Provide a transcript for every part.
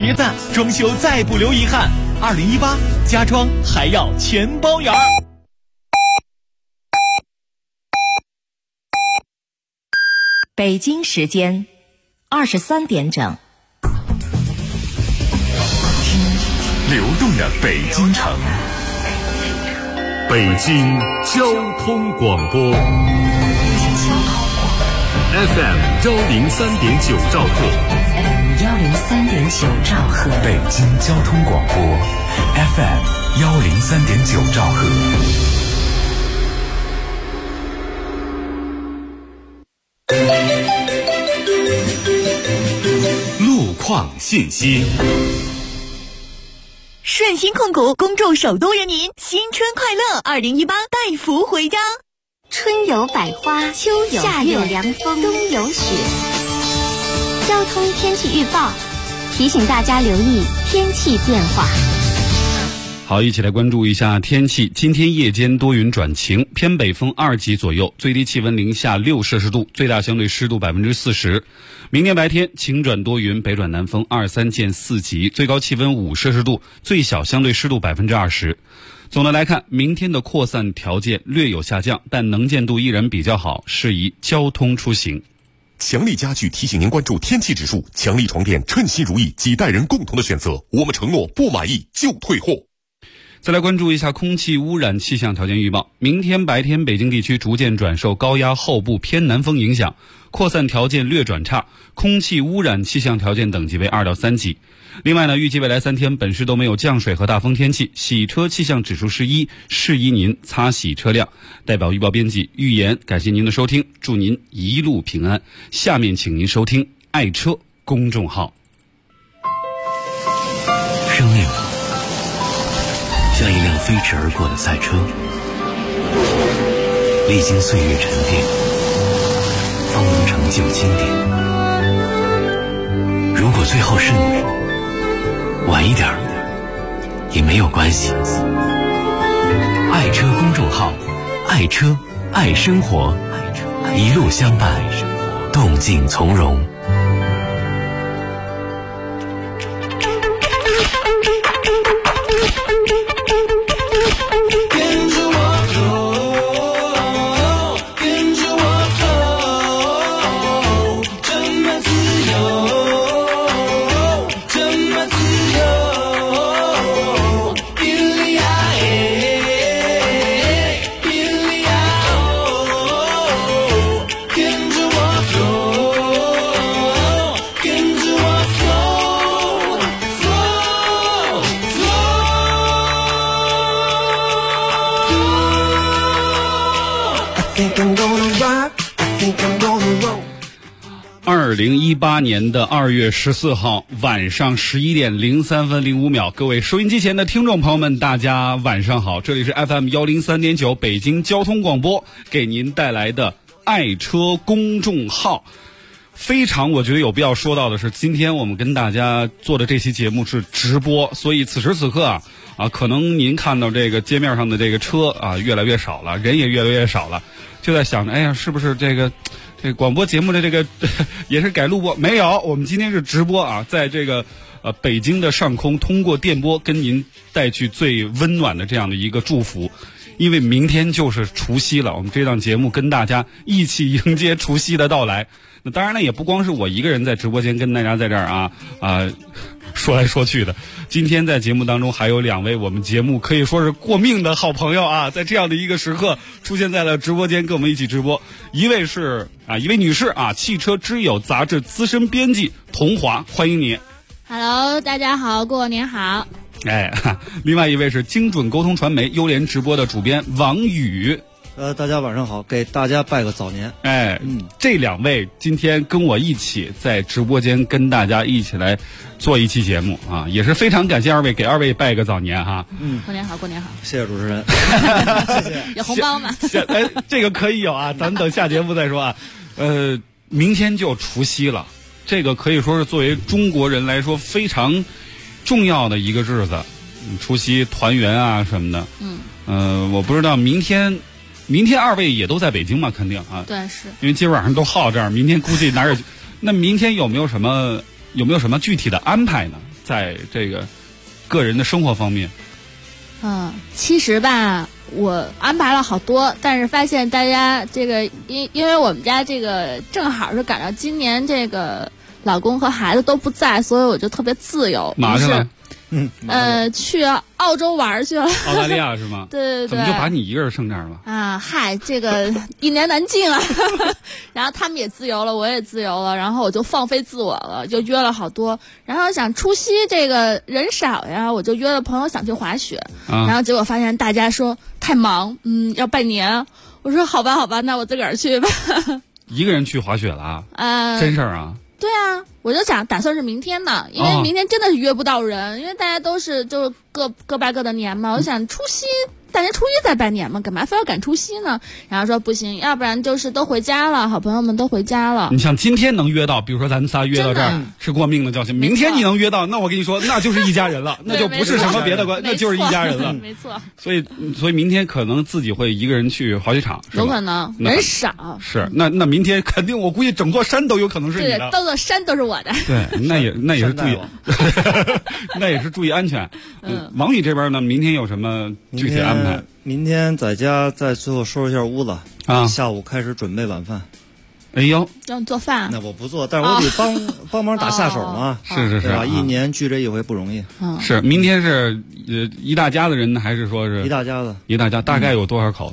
别赞，装修再不留遗憾。2018家装还要全包圆儿。 北京时间23点整。 听流动的北京城，北京交通广播 FM 103.9兆赫 103.9兆赫， 北京交通广播 FM 103.9兆赫。路况信息。 顺鑫控股恭祝首都人民新春快乐，2018带福回家。 春有百花，秋有夏有凉风，冬有雪。交通天气预报提醒大家留意天气变化。 好，一起来关注一下天气。今天夜间多云转晴，偏北风2级左右，最低气温零下6摄氏度，最大相对湿度40%。明天白天晴转多云，北转南风2、3见4级，最高气温5摄氏度，最小相对湿度20%。总的来看，明天的扩散条件略有下降，但能见度依然比较好，适宜交通出行。 强力家具提醒您关注天气指数，强力床垫称心如意，几代人共同的选择，我们承诺不满意就退货。 再来关注一下空气污染气象条件预报。明天白天北京地区逐渐转受高压后部偏南风影响，扩散条件略转差，空气污染气象条件等级为2到3级。另外呢，预计未来3天本市都没有降水和大风天气，洗车气象指数是1，适宜您擦洗车辆。代表预报编辑预言，感谢您的收听，祝您一路平安。下面请您收听爱车公众号。 生命像一辆飞驰而过的赛车，历经岁月沉淀，方能成就经典。如果最后是你，晚一点也没有关系。爱车公众号，爱车爱生活，一路相伴，动静从容。 2018年的2月14号晚上11点03分05秒，各位收音机前的听众朋友们，大家晚上好，这里是 FM 103.9北京交通广播给您带来的爱车公众号。非常我觉得有必要说到的是，今天我们跟大家做的这期节目是直播，所以此时此刻可能您看到这个街面上的这个车越来越少了，人也越来越少了，就在想着，哎呀，是不是这个广播节目的这个也是改录播？没有，我们今天是直播在这个北京的上空，通过电波跟您带去最温暖的这样的一个祝福。因为明天就是除夕了，我们这档节目跟大家一起迎接除夕的到来。那当然呢，也不光是我一个人在直播间跟大家在这儿说来说去的。今天在节目当中还有2位我们节目可以说是过命的好朋友在这样的一个时刻出现在了直播间跟我们一起直播。一位是一位女士汽车之友杂志资深编辑童华，欢迎你。 Hello， 大家好，过年好。 另外一位是精准沟通传媒优联直播的主编王宇。 大家晚上好，给大家拜个早年。 这2位今天跟我一起在直播间跟大家一起来做一期节目也是非常感谢2位，给2位拜个早年过年好，过年好。 谢谢主持人。 谢谢。有红包吗？ 这个可以有咱们等下节目再说明天就除夕了，这个可以说是作为中国人来说非常重要的一个日子，除夕团圆什么的。我不知道明天2位也都在北京嘛？肯定对，是因为今儿晚上都耗这儿，明天估计哪有？那明天有没有什么具体的安排呢？ 在这个个人的生活方面？ 其实吧，我安排了好多，但是发现大家这个因为我们家这个正好是赶上今年这个老公和孩子都不在，所以我就特别自由。 马上了。 去澳洲玩去了。 澳大利亚是吗？ 对对对。 怎么就把你一个人剩这儿了？ 啊，嗨，这个一言难尽啊。然后他们也自由了，我也自由了，然后我就放飞自我了，就约了好多。然后想除夕这个人少呀，我就约了朋友想去滑雪。然后结果发现大家说太忙，要拜年。我说好吧好吧，那我自个儿去吧。 一个人去滑雪了啊？真事儿啊？ 对啊，我就打算是明天呢，因为明天真的是约不到人，因为大家都是就各拜各的年嘛。我想除夕大年初一再拜年嘛，干嘛非要赶除夕呢？然后说不行，要不然就是都回家了，好朋友们都回家了。 你像今天能约到，比如说咱们仨约到这儿是过命的交情，明天你能约到，那我跟你说，那就是一家人了，那就不是什么别的关，那就是一家人了。 没错。 所以明天可能自己会一个人去滑雪场， 有可能人少。 是那明天肯定，我估计整座山都有可能是你的， 对，整座山都是我的。 对，那也是注意，那也是注意安全。王宇这边呢，明天有什么具体安排？ 明天在家再最后收拾一下屋子啊， 下午开始准备晚饭。 哎呦， 让你做饭？ 那我不做，但是我得帮忙打下手嘛。 是对吧？一年聚这一回不容易。 是，明天是一大家的人呢，还是说是一大家子？ 一大家大概有多少口子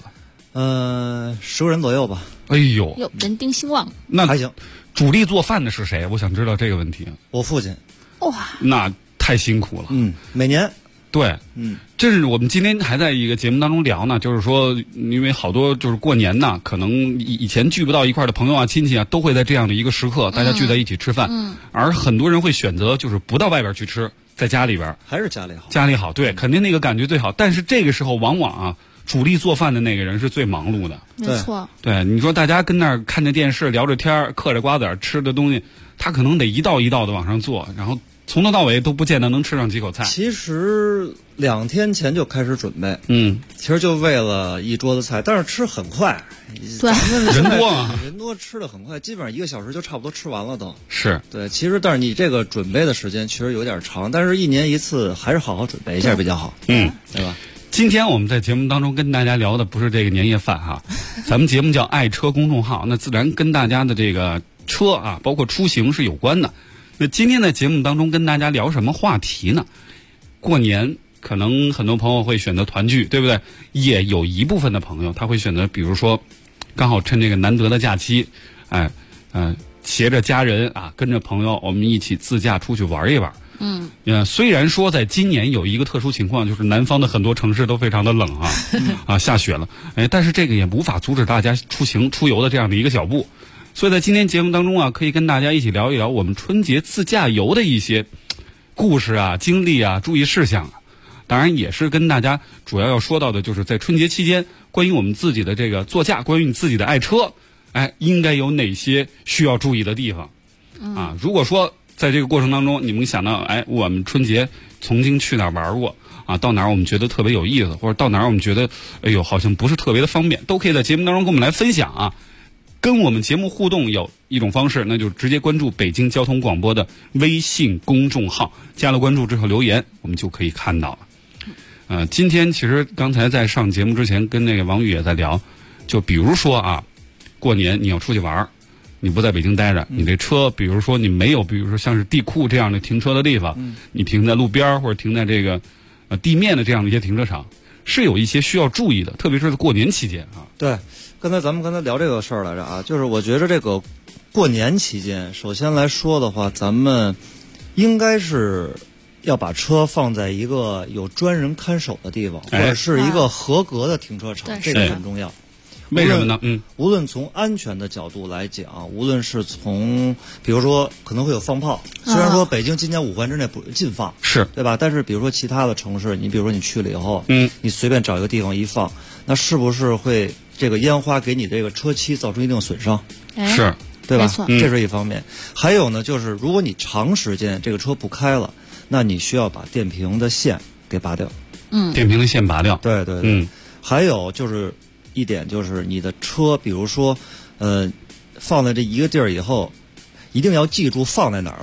？10个人左右吧。 哎呦， 人丁兴旺。 那还行。 主力做饭的是谁？我想知道这个问题。 我父亲。 哇， 那太辛苦了。 每年。 对，这是我们今天还在一个节目当中聊呢，就是说，因为好多就是过年呢，可能以前聚不到一块的朋友啊、亲戚啊，都会在这样的一个时刻，大家聚在一起吃饭。而很多人会选择就是不到外边去吃，在家里边， 还是家里好。 家里好，对，肯定那个感觉最好。但是这个时候，往往啊，主力做饭的那个人是最忙碌的。 没错。 对，你说大家跟那儿看着电视、聊着天、嗑着瓜子儿吃的东西，他可能得一道一道的往上做，然后从头到尾都不见得能吃上几口菜。 其实2天前就开始准备，其实就为了一桌子菜，但是吃很快。 对， 人多啊， 人多吃的很快，基本上1个小时就差不多吃完了都。 是对，其实但是你这个准备的时间确实有点长，但是1年1次还是好好准备一下比较好，对吧？ 今天我们在节目当中跟大家聊的不是这个年夜饭哈，咱们节目叫爱车公众号，那自然跟大家的这个车啊，包括出行是有关的。那今天在节目当中跟大家聊什么话题呢？过年可能很多朋友会选择团聚，对不对？也有一部分的朋友他会选择，比如说刚好趁这个难得的假期，携着家人啊，跟着朋友我们一起自驾出去玩一玩。虽然说在今年有一个特殊情况，就是南方的很多城市都非常的冷啊，下雪了，但是这个也无法阻止大家出行出游的这样的一个脚步。所以在今天节目当中啊，可以跟大家一起聊一聊我们春节自驾游的一些故事啊、经历啊、注意事项啊。当然也是跟大家主要说到的，就是在春节期间，关于我们自己的这个座驾，关于你自己的爱车，应该有哪些需要注意的地方啊？如果说在这个过程当中，你们想到，我们春节曾经去哪儿玩过啊？到哪儿我们觉得特别有意思，或者到哪儿我们觉得，好像不是特别的方便，都可以在节目当中跟我们来分享啊。跟我们节目互动有一种方式，那就是直接关注北京交通广播的微信公众号，加了关注之后留言，我们就可以看到了。今天其实刚才在上节目之前跟那个王宇也在聊，就比如说啊，过年你要出去玩，你不在北京待着，你这车比如说你没有，比如说像是地库这样的停车的地方，你停在路边或者停在这个地面的这样的一些停车场，是有一些需要注意的，特别是在过年期间啊。 对，咱们刚才聊这个事儿来着啊，就是我觉得这个过年期间，首先来说的话，咱们应该是要把车放在一个有专人看守的地方，或者是一个合格的停车场，这个很重要。 为什么呢？ 无论从安全的角度来讲，无论是从比如说可能会有放炮，虽然说北京今年5环之内不禁放， 是对吧？但是比如说其他的城市，你比如说你去了以后，你随便找一个地方一放，那是不是会这个烟花给你这个车漆造成一定损伤？ 是， 对吧？这是一方面。还有呢，就是如果你长时间这个车不开了，那你需要把电瓶的线给拔掉。 电瓶的线拔掉。 对对对。还有就是一点就是你的车，比如说，放在这一个地儿以后，一定要记住放在哪儿了。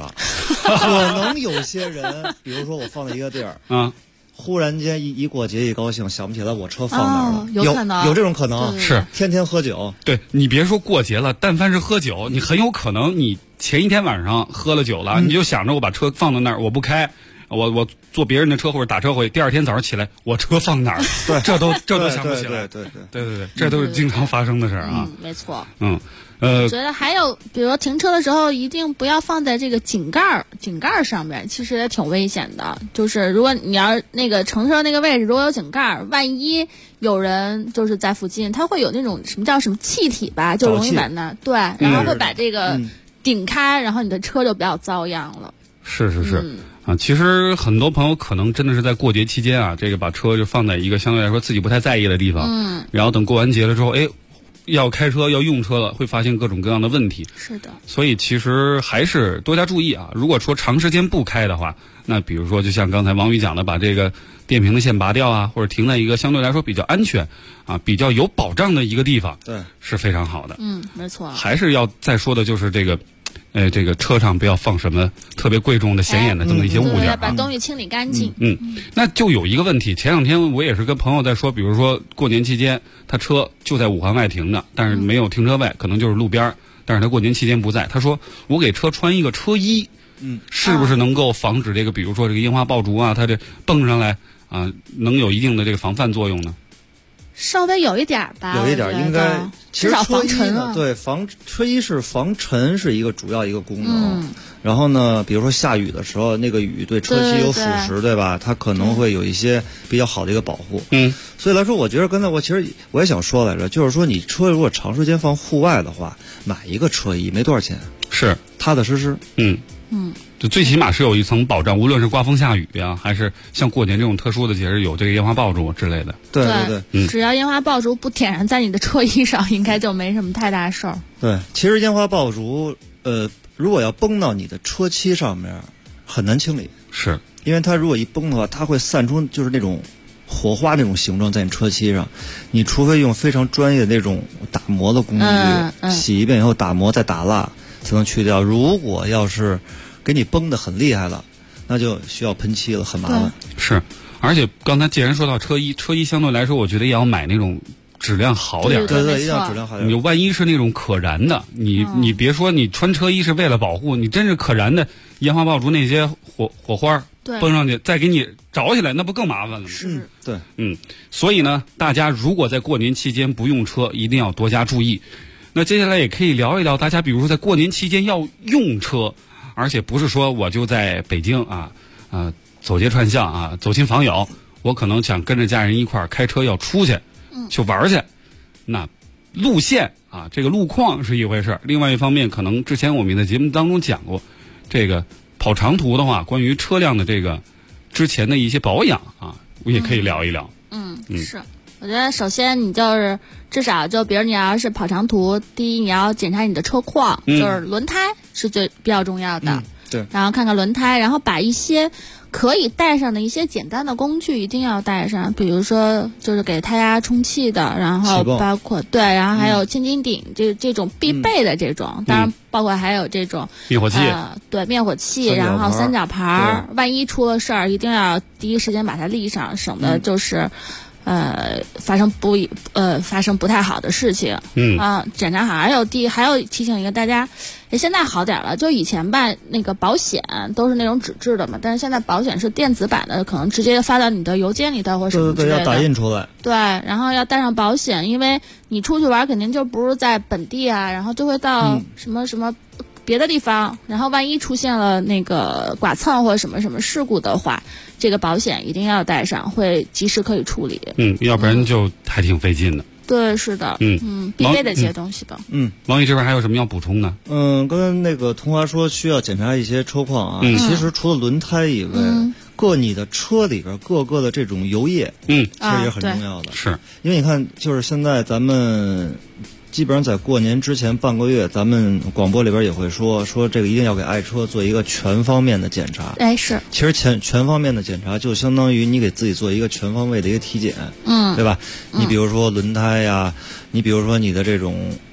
可能有些人，比如说我放在一个地儿，忽然间一过节一高兴，想不起来我车放哪儿了， 有可能有这种可能， 是天天喝酒。 对，你别说过节了，但凡是喝酒，你很有可能你前一天晚上喝了酒了，你就想着我把车放到那儿，我不开。我坐别人的车或者打车回去，第二天早上起来，我车放哪儿？ 对， 这都想不起来。 对， 这都是经常发生的事儿啊。 没错。 我觉得还有，比如说停车的时候，一定不要放在这个井盖上面，其实也挺危险的。就是如果你要那个乘车那个位置如果有井盖，万一有人就是在附近，它会有那种什么气体吧，就容易把那对，然后会把这个顶开，然后你的车就比较遭殃了。 是。其实很多朋友可能真的是在过节期间啊，这个把车就放在一个相对来说自己不太在意的地方，然后等过完节了之后，要开车要用车了，会发现各种各样的问题。 是的， 所以其实还是多加注意啊。如果说长时间不开的话，那比如说就像刚才王宇讲的，把这个电瓶的线拔掉啊，或者停在一个相对来说比较安全啊、比较有保障的一个地方， 对， 是非常好的。 没错。 还是要再说的就是这个。这个车上不要放什么特别贵重的、显眼的这么一些物件啊， 把东西清理干净。 那就有一个问题，前两天我也是跟朋友在说，比如说过年期间，他车就在5环外停着，但是没有停车位，可能就是路边，但是他过年期间不在。他说我给车穿一个车衣，是不是能够防止这个，比如说这个烟花爆竹啊，它这蹦上来啊，能有一定的这个防范作用呢？ 稍微有一点吧， 有一点应该，其实防尘呢，对，车衣是防尘是一个主要一个功能。然后呢，比如说下雨的时候，那个雨对车漆有腐蚀，对吧？它可能会有一些比较好的一个保护。所以来说，我觉得刚才其实我也想说来着，就是说你车如果长时间放户外的话，买一个车衣没多少钱， 是踏踏实实。 就最起码是有一层保障，无论是刮风下雨啊，还是像过年这种特殊的节日有这个烟花爆竹之类的。 对， 只要烟花爆竹不点燃在你的车衣上，应该就没什么太大事儿。 对，其实烟花爆竹，如果要崩到你的车漆上面，很难清理。 是， 因为它如果一崩的话，它会散出就是那种火花那种形状在你车漆上，你除非用非常专业的那种打磨的工具，洗一遍以后打磨再打蜡才能去掉。如果要是给你崩得很厉害了，那就需要喷漆了，很麻烦。 是，而且刚才既然说到车衣相对来说，我觉得也要买那种质量好点。 对，一定要质量好点。 你万一是那种可燃的，你别说你穿车衣是为了保护，你真是可燃的烟花爆竹那些火花崩上去，再给你着起来，那不更麻烦了吗？ 是， 对， 所以呢，大家如果在过年期间不用车，一定要多加注意。那接下来也可以聊一聊，大家比如说在过年期间要用车。而且不是说我就在北京走街串巷啊，走亲访友，我可能想跟着家人一块儿开车要出去，去玩去。那路线啊，这个路况是一回事，另外一方面，可能之前我们在节目当中讲过，这个跑长途的话，关于车辆的这个之前的一些保养啊，我也可以聊一聊。 是。我觉得首先你就是至少就比如你要是跑长途，第一你要检查你的车况，就是轮胎是比较重要的。 对， 然后看看轮胎，然后把一些可以带上的一些简单的工具一定要带上，比如说就是给胎压充气的，然后包括然后还有千斤顶这种必备的这种，当然包括还有这种灭火器， 灭火器，然后三角牌，万一出了事儿，一定要第一时间把它立上，省得就是发生不太好的事情。检查好。还有提醒一个大家，现在好点了，就以前吧，那个保险都是那种纸质的嘛，但是现在保险是电子版的，可能直接发到你的邮件里头或什么之类的。 对，要打印出来。 对，然后要带上保险，因为你出去玩肯定就不是在本地啊，然后就会到什么别的地方，然后万一出现了那个剐蹭或者什么事故的话，这个保险一定要带上，会及时可以处理。 要不然就还挺费劲的。 对，是的。必备的这些东西吧。 王宇这边还有什么要补充的？ 刚才那个童华说需要检查一些车况啊，其实除了轮胎以外，你的车里边各个的这种油液，其实也很重要的。 是因为你看，就是现在咱们基本上在过年之前半个月，咱们广播里边也会说这个一定要给爱车做一个全方面的检查。 是。 其实全方面的检查就相当于你给自己做一个全方位的一个体检，对吧？你比如说轮胎呀，你比如说你的这种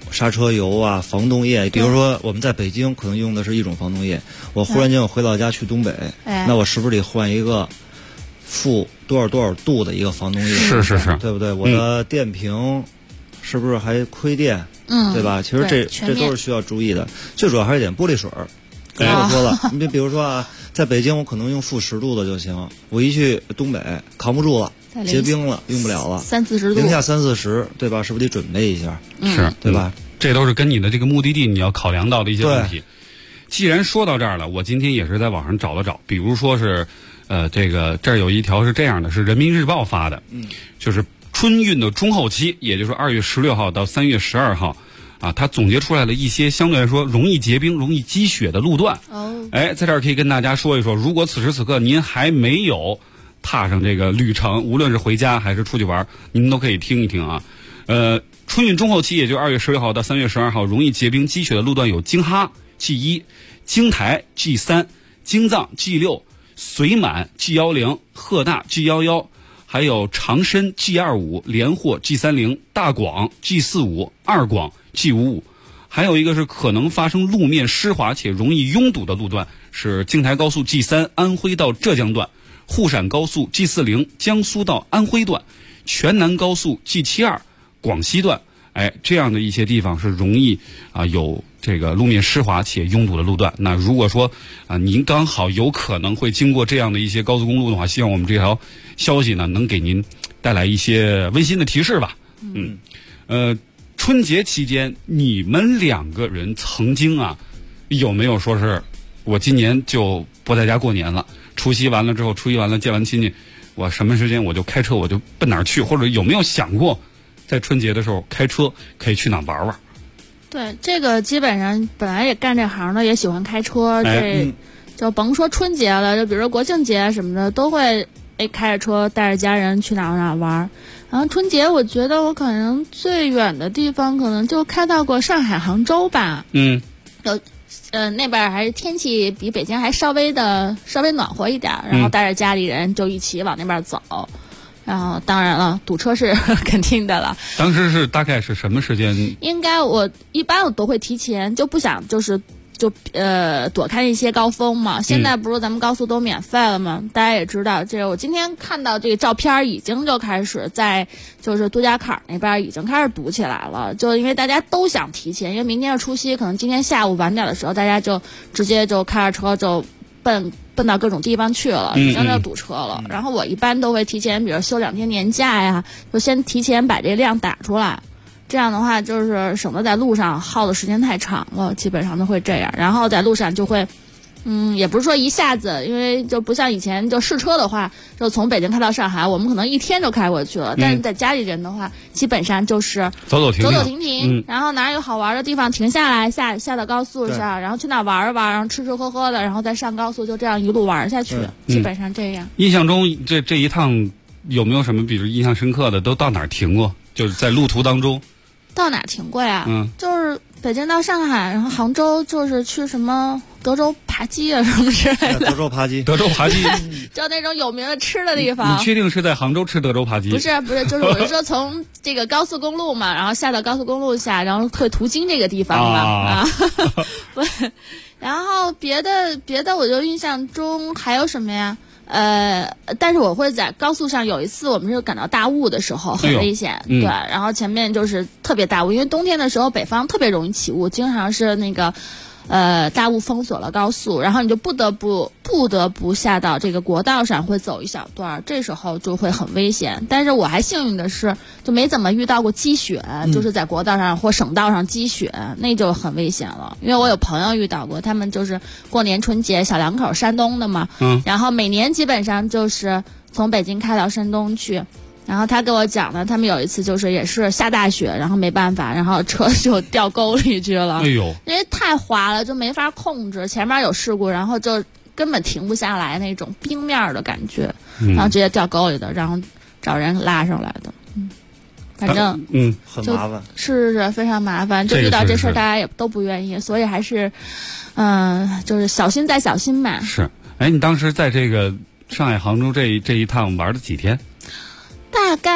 刹车油啊、防冻液。比如说我们在北京可能用的是一种防冻液，我忽然间我回到家去东北，那我是不是得换一个负多少多少度的一个防冻液？ 是， 对不对？我的电瓶是不是还亏电？对吧？其实这都是需要注意的。最主要还是一点玻璃水儿。刚才我说了，你比如说啊，在北京我可能用负10度的就行，我一去东北扛不住了，结冰了，用不了了 ，30-40度， 零下30-40，对吧？是不是得准备一下？ 是， 对吧？ 这都是跟你的这个目的地你要考量到的一些问题。既然说到这儿了，我今天也是在网上找了找，比如说是，这儿有一条是这样的，是人民日报发的，就是春运的中后期，也就是2月16号到3月12号。啊，他总结出来了一些相对来说容易结冰、容易积雪的路段。在这儿可以跟大家说一说，如果此时此刻您还没有踏上这个旅程，无论是回家还是出去玩，您都可以听一听啊。春运中后期，也就2月16号到3月12号，容易结冰积雪的路段有京哈 G1、京台 G3、京藏 G6、绥满 G10、鹤大 G11。还有长深 G25、连霍 G30、大广 G45、二广 G55，还有一个是可能发生路面湿滑且容易拥堵的路段，是京台高速 G3 安徽到浙江段，沪陕高速 G40 江苏到安徽段，全南高速 G72 广西段。这样的一些地方是容易有这个路面湿滑且拥堵的路段。那如果说您刚好有可能会经过这样的一些高速公路的话，希望我们这条消息呢能给您带来一些温馨的提示吧。春节期间你们2个人曾经有没有说是我今年就不在家过年了，除夕完了之后，初一完了见完亲戚，我什么时间我就开车我就奔哪儿去，或者有没有想过在春节的时候开车可以去哪玩玩？ 对，这个基本上本来也干这行的，也喜欢开车，就甭说春节了，就比如说国庆节什么的，都会开着车带着家人去哪玩。然后春节我觉得我可能最远的地方可能就开到过上海、杭州吧。那边还是天气比北京还稍微暖和一点，然后带着家里人就一起往那边走。然后当然了，堵车是肯定的了。 当时是大概是什么时间？ 应该一般我都会提前，就不想躲开一些高峰嘛。现在不是咱们高速都免费了吗？大家也知道，这我今天看到这个照片已经就开始在就是杜家坎那边已经开始堵起来了，就因为大家都想提前，因为明天是除夕，可能今天下午晚点的时候，大家就直接就开着车就奔到各种地方去了，已经就堵车了。然后我一般都会提前，比如休2天年假呀，就先提前把这量打出来。这样的话就是省得在路上耗的时间太长了，基本上都会这样。然后在路上就会也不是说一下子，因为就不像以前就试车的话，就从北京开到上海，我们可能1天就开过去了。但是在家里人的话，基本上就是走走停停，然后哪有好玩的地方停下来，下到高速上，然后去哪玩玩，然后吃吃喝喝的，然后再上高速，就这样一路玩下去，基本上这样。 印象中这一趟有没有什么比如印象深刻的？都到哪儿停过？就是在路途当中。 到哪停过呀？就是北京到上海，然后杭州就是去什么德州扒鸡啊什么之类的。 德州扒鸡， 就那种有名的吃的地方。 你确定是在杭州吃德州扒鸡？ 不是，就是我是说从这个高速公路嘛，然后下到高速公路下，然后会途经这个地方嘛不，然后别的我就印象中还有什么呀？但是我会在高速上有一次，我们是赶到大雾的时候很危险，对，然后前面就是特别大雾，因为冬天的时候北方特别容易起雾，经常是那个大雾封锁了高速，然后你就不得不下到这个国道上，会走一小段，这时候就会很危险。但是我还幸运的是，就没怎么遇到过积雪，就是在国道上或省道上积雪，那就很危险了。因为我有朋友遇到过，他们就是过年春节小两口，山东的嘛，然后每年基本上就是从北京开到山东去。然后他跟我讲呢，他们有一次就是也是下大雪，然后没办法，然后车就掉沟里去了。因为太滑了，就没法控制，前面有事故，然后就根本停不下来那种冰面的感觉，然后直接掉沟里的，然后找人拉上来的。反正很麻烦， 是非常麻烦，就遇到这事儿大家也都不愿意，所以还是就是小心再小心吧。 是，你当时在这个上海、杭州这一趟玩了几天？ 大概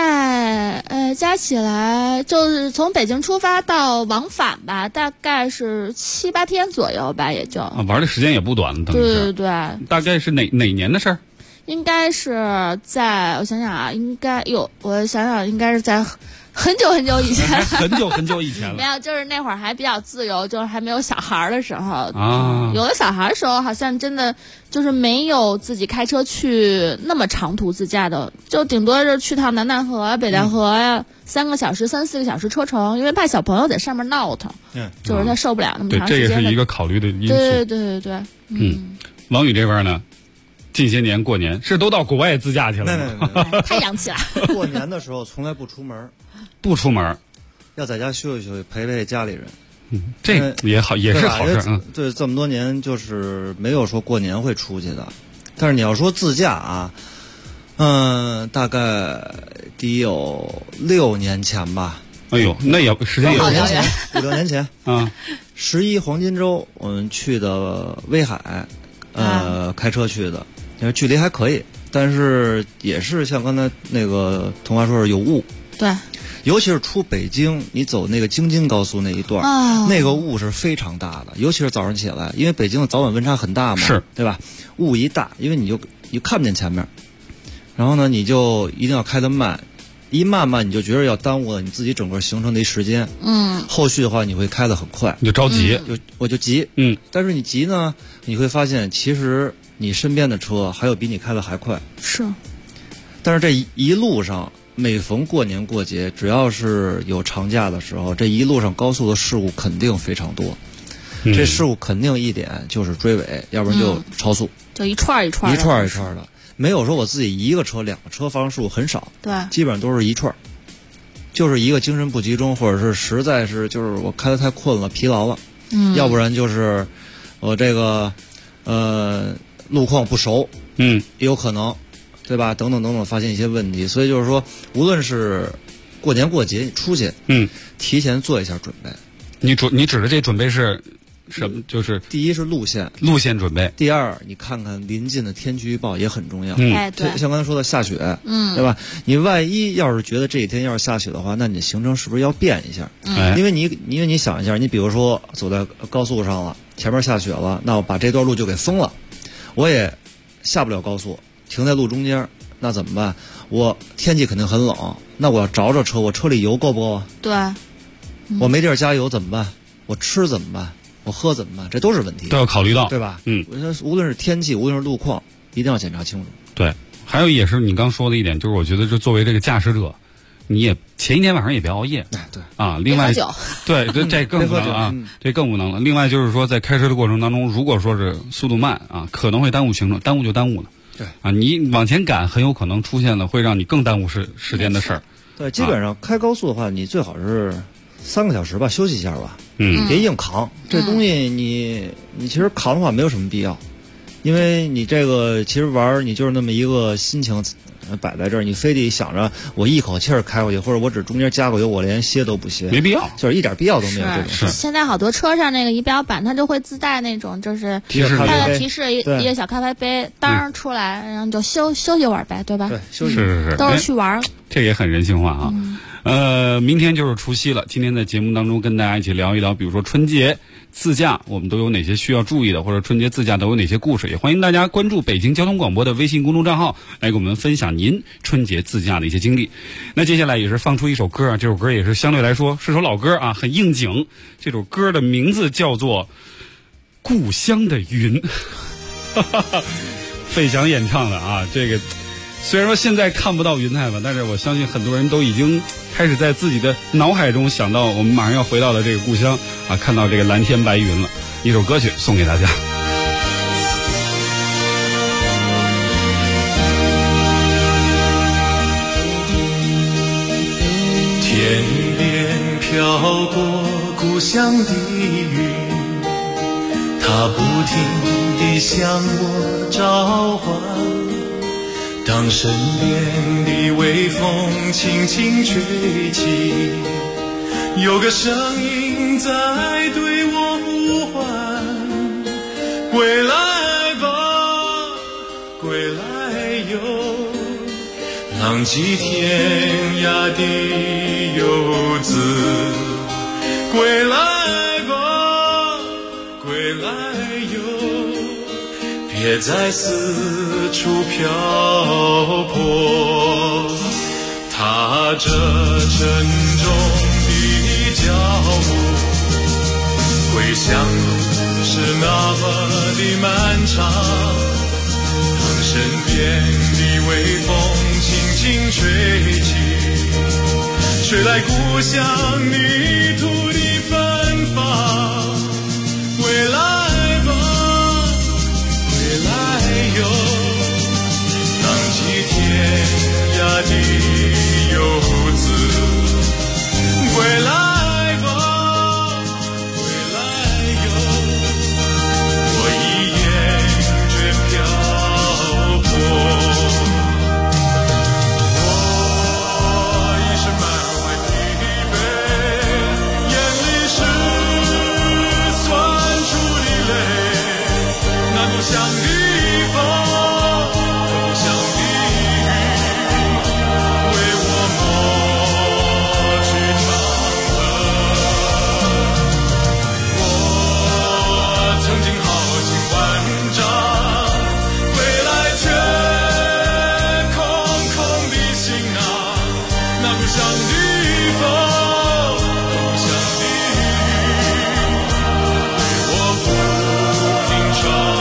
加起来就是从北京出发到往返吧，大概是7、8天左右吧，也就玩的时间也不短了。 对， 大概是哪年的事儿？ 应该是在我想想啊，应该是在很久很久以前， 很久以前了。 没有，就是那会儿还比较自由，就是还没有小孩的时候啊。 有了小孩的时候，好像真的就是没有自己开车去那么长途自驾的，就顶多是去趟南戴河啊、北戴河呀，3个小时、3、4个小时车程，因为怕小朋友在上面闹腾，就是他受不了那么长时间。 对，这也是一个考虑的因素。 对。 王宇这边呢？近些年过年是都到国外自驾去了吗？ 没太洋气了。 过年的时候从来不出门，要在家休息休息，陪陪家里人。 这也好，也是好事。 对，这么多年就是没有说过年会出去的，但是你要说自驾啊，大概得有6年前吧。 哎呦，那也时间 5、6年前啊 ，11黄金周我们去的威海，开车去的。距离还可以，但是也是像刚才那个童话说是有雾， 对， 尤其是出北京，你走那个京津高速那一段，那个雾是非常大的，尤其是早上起来，因为北京的早晚温差很大嘛， 是， 对吧？雾一大，因为你看不见前面，然后呢，你就一定要开得慢，一慢你就觉得要耽误了你自己整个行程的一时间，后续的话你会开得很快， 你就着急， 我就急，但是你急呢，你会发现其实你身边的车还有比你开的还快， 是。 但是这一路上，每逢过年过节，只要是有长假的时候，这一路上高速的事故肯定非常多。这事故肯定一点就是追尾，要不然就超速， 就一串一串的，没有说我自己1个车2个车发生事故很少， 对， 基本上都是一串，就是一个精神不集中，或者是实在是就是我开得太困了、疲劳了，要不然就是我这个路况不熟，也有可能，对吧？等等，发现一些问题，所以就是说，无论是过年过节出去，提前做一下准备。 你指的这准备是什么？就是第一是路线准备， 第二你看看临近的天气预报也很重要。 对， 像刚才说的下雪，对吧？你万一要是觉得这几天要是下雪的话，那你的行程是不是要变一下？因为你想一下，你比如说走在高速上了，前面下雪了，那我把这段路就给封了。我也下不了高速，停在路中间，那怎么办？我天气肯定很冷，那我要着车，我车里油够不够啊？ 对， 我没地儿加油怎么办？我吃怎么办？我喝怎么办？这都是问题， 都要考虑到， 对吧？无论是天气，无论是路况，一定要检查清楚。 对，还有也是你刚说的一点，就是我觉得，就作为这个驾驶者，你也前一天晚上也别熬夜， 对啊。另外，对，这更不能啊，这更不能了。另外就是说，在开车的过程当中，如果说是速度慢啊，可能会耽误行程，耽误就耽误了。 对啊，你往前赶，很有可能出现了会让你更耽误时间的事儿。 对，基本上开高速的话，你最好是3个小时吧，休息一下吧，别硬扛。这东西你其实扛的话没有什么必要，因为你这个其实玩你就是那么一个心情摆在这儿，你非得想着我一口气儿开过去，或者我只中间加过油，我连歇都不歇， 没必要， 就是一点必要都没有这种事。 现在好多车上那个仪表板，它就会自带那种就是它的提示一个小咖啡杯，当出来，然后就休息会儿呗，对吧？ 对，休息是都是去玩。 这也很人性化啊。明天就是除夕了，今天在节目当中跟大家一起聊一聊，比如说春节自驾我们都有哪些需要注意的，或者春节自驾都有哪些故事，也欢迎大家关注北京交通广播的微信公众账号来给我们分享您春节自驾的一些经历。那接下来也是放出一首歌啊，这首歌也是相对来说是首老歌啊，很应景。这首歌的名字叫做《故乡的云》费翔演唱的啊。这个虽然说现在看不到云彩吧，但是我相信很多人都已经开始在自己的脑海中想到我们马上要回到的这个故乡啊，看到这个蓝天白云了。一首歌曲送给大家。 天边飘过故乡的云，它不停地向我召唤，当身边的微风轻轻吹起，有个声音在对我呼唤，归来吧，归来哟， 浪迹天涯的游子，归来吧，归来哟，别再四处漂泊。踏着沉重的脚步，归乡路是那么的漫长，当身边的微风轻轻吹起，吹来故乡泥土的芬芳。归来吧，归来哟，浪迹天涯的游子，归来吧，归来哟，我已厌倦漂泊。故乡的风，故乡的雨，为我抹去长河。我曾经豪情万丈，归来却空空的行囊。那故乡的风，故乡的雨，为我抚平长。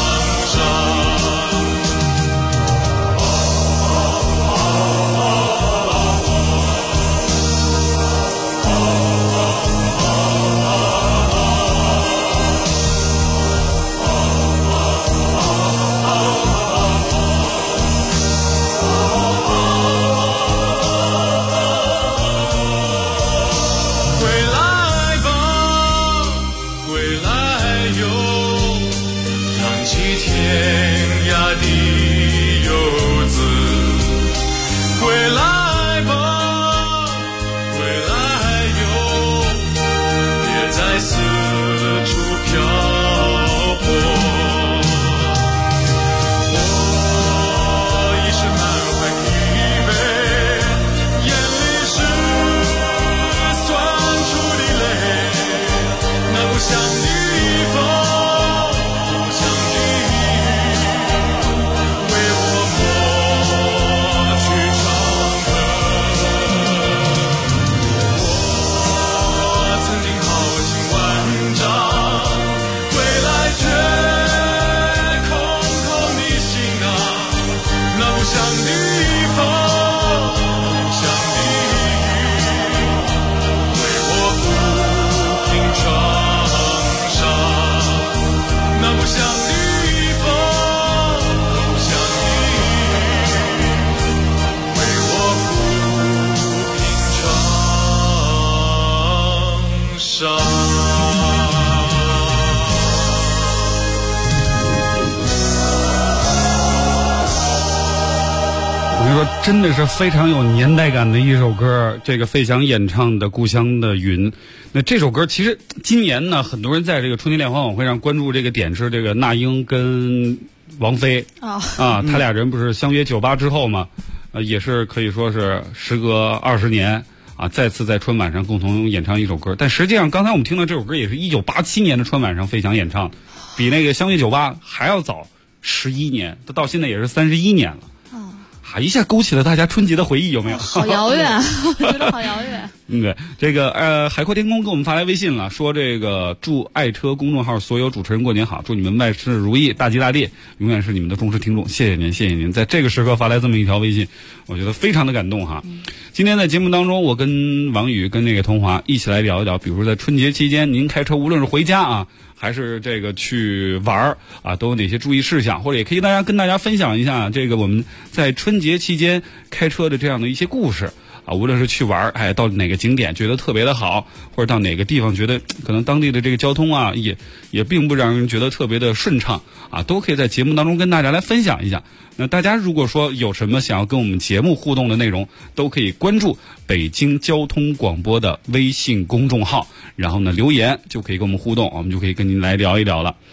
真的是非常有年代感的一首歌，这个费翔演唱的《故乡的云》。那这首歌其实今年呢，很多人在这个春节联欢晚会上关注这个点是这个那英跟王菲他俩人不是相约酒吧之后嘛，也是可以说是时隔20年啊，再次在春晚上共同演唱一首歌。但实际上刚才我们听到这首歌也是1987年的春晚上费翔演唱，比那个相约酒吧还要早11年，到现在也是31年了。一下勾起了大家春节的回忆，有没有？ 好遥远，我觉得好遥远。 对，这个海阔天空给我们发来微信了，说这个祝爱车公众号所有主持人过年好，祝你们万事如意，大吉大利，永远是你们的忠实听众，谢谢您，谢谢您，在这个时刻发来这么一条微信，我觉得非常的感动哈。今天在节目当中，我跟王宇跟那个童华一起来聊一聊，比如说在春节期间，您开车无论是回家啊，还是这个去玩啊，都有哪些注意事项，或者也可以跟大家分享一下这个我们在春节期间开车的这样的一些故事啊，无论是去玩，到哪个景点觉得特别的好，或者到哪个地方觉得可能当地的这个交通啊也并不让人觉得特别的顺畅啊，都可以在节目当中跟大家来分享一下。那大家如果说有什么想要跟我们节目互动的内容，都可以关注北京交通广播的微信公众号，然后呢留言就可以跟我们互动，我们就可以跟您来聊一聊了。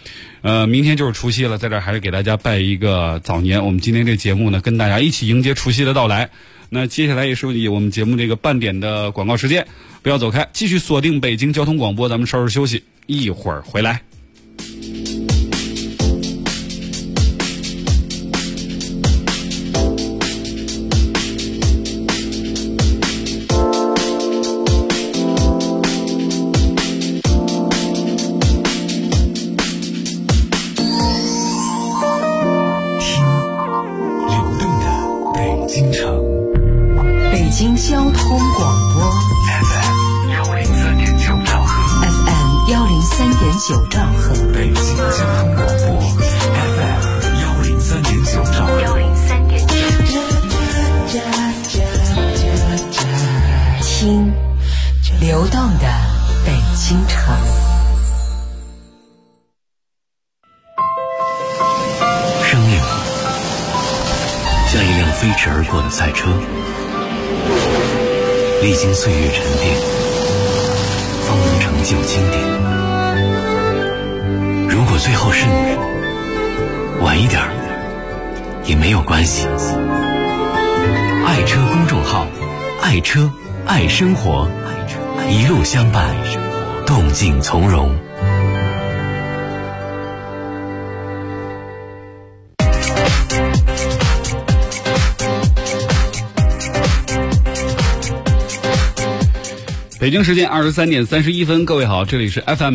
明天就是除夕了，在这儿还是给大家拜一个早年。我们今天这节目呢，跟大家一起迎接除夕的到来。那接下来也是我们节目这个半点的广告时间，不要走开，继续锁定北京交通广播，咱们稍事休息，一会儿回来。 京交通广播 FM 103.9兆赫 FM 103.9兆赫北京交通广播 FM 103.9兆赫听流动的北京城。 生命像一辆飞驰而过的赛车，历经岁月沉淀，方能成就经典。如果最后是你，晚一点也没有关系。爱车公众号，爱车爱生活，一路相伴，动静从容。 北京时间23点31分，各位好，这里是 FM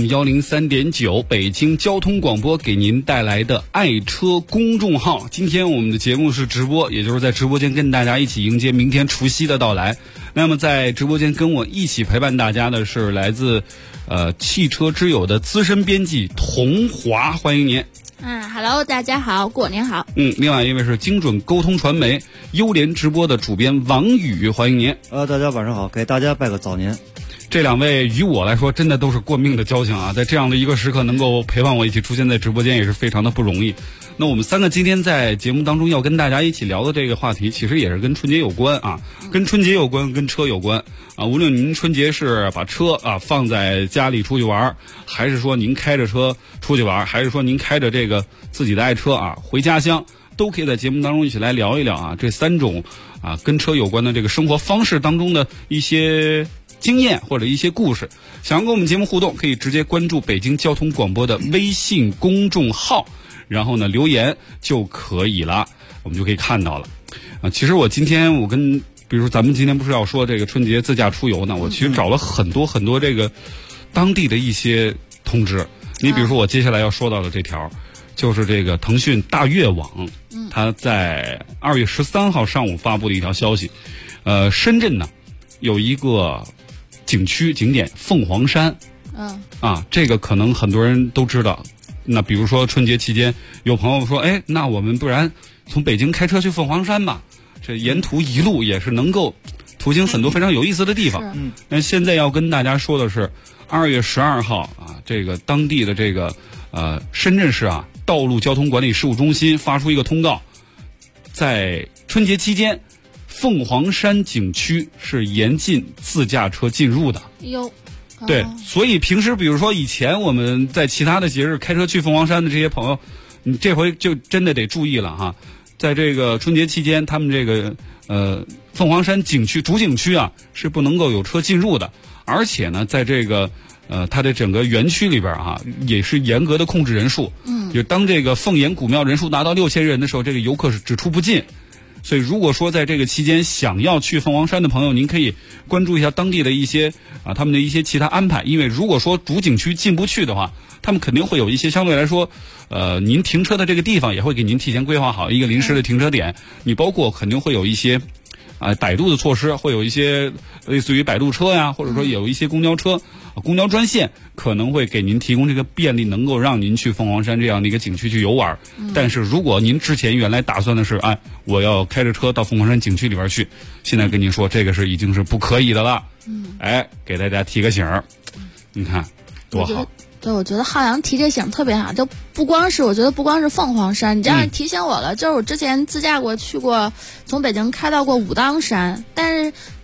103.9北京交通广播给您带来的爱车公众号。今天我们的节目是直播，也就是在直播间跟大家一起迎接明天除夕的到来。那么在直播间跟我一起陪伴大家的是来自汽车之友的资深编辑童华，欢迎您。 Hello， 大家好，过年好。 另外一位是精准沟通传媒优联直播的主编王宇，欢迎您。 大家晚上好，给大家拜个早年。 这两位于我来说真的都是过命的交情啊，在这样的一个时刻能够陪伴我一起出现在直播间也是非常的不容易。那我们三个今天在节目当中要跟大家一起聊的这个话题，其实也是跟春节有关啊，跟春节有关，跟车有关啊。无论您春节是把车放在家里出去玩，还是说您开着车出去玩，还是说您开着这个自己的爱车回家乡，都可以在节目当中一起来聊一聊啊，这三种跟车有关的这个生活方式当中的一些经验或者一些故事。想要跟我们节目互动，可以直接关注北京交通广播的微信公众号，然后呢留言就可以了，我们就可以看到了。其实今天比如咱们今天不是要说这个春节自驾出游呢，我其实找了很多很多这个当地的一些通知。你比如说我接下来要说到的这条，就是这个腾讯大悦网，它在2月13号上午发布的一条消息，深圳呢有一个景点凤凰山，这个可能很多人都知道。那比如说春节期间，有朋友说，那我们不然从北京开车去凤凰山吧？这沿途一路也是能够途经很多非常有意思的地方。那现在要跟大家说的是，2月12号这个当地的这个深圳市道路交通管理事务中心发出一个通告，在春节期间，凤凰山景区是严禁自驾车进入的。对，所以平时比如说以前我们在其他的节日开车去凤凰山的这些朋友，你这回就真的得注意了哈。在这个春节期间，他们这个凤凰山景区主景区是不能够有车进入的，而且呢，在这个它的整个园区里边也是严格的控制人数。就当这个凤岩古庙人数达到6000人的时候，这个游客是只出不进。所以如果说在这个期间想要去凤凰山的朋友，您可以关注一下当地的一些他们的一些其他安排。因为如果说主景区进不去的话，他们肯定会有一些相对来说您停车的这个地方也会给您提前规划好一个临时的停车点。你包括肯定会有一些摆渡的措施，会有一些类似于摆渡车呀，或者说有一些公交车、公交专线可能会给您提供这个便利，能够让您去凤凰山这样的一个景区去游玩。但是如果您之前原来打算的是我要开着车到凤凰山景区里边去，现在跟您说这个是已经是不可以的了。给大家提个醒儿，你看多好。 对，我觉得浩洋提这醒特别好，就不光是凤凰山，你这样提醒我了，就是我之前自驾过去过，从北京开到过武当山，但是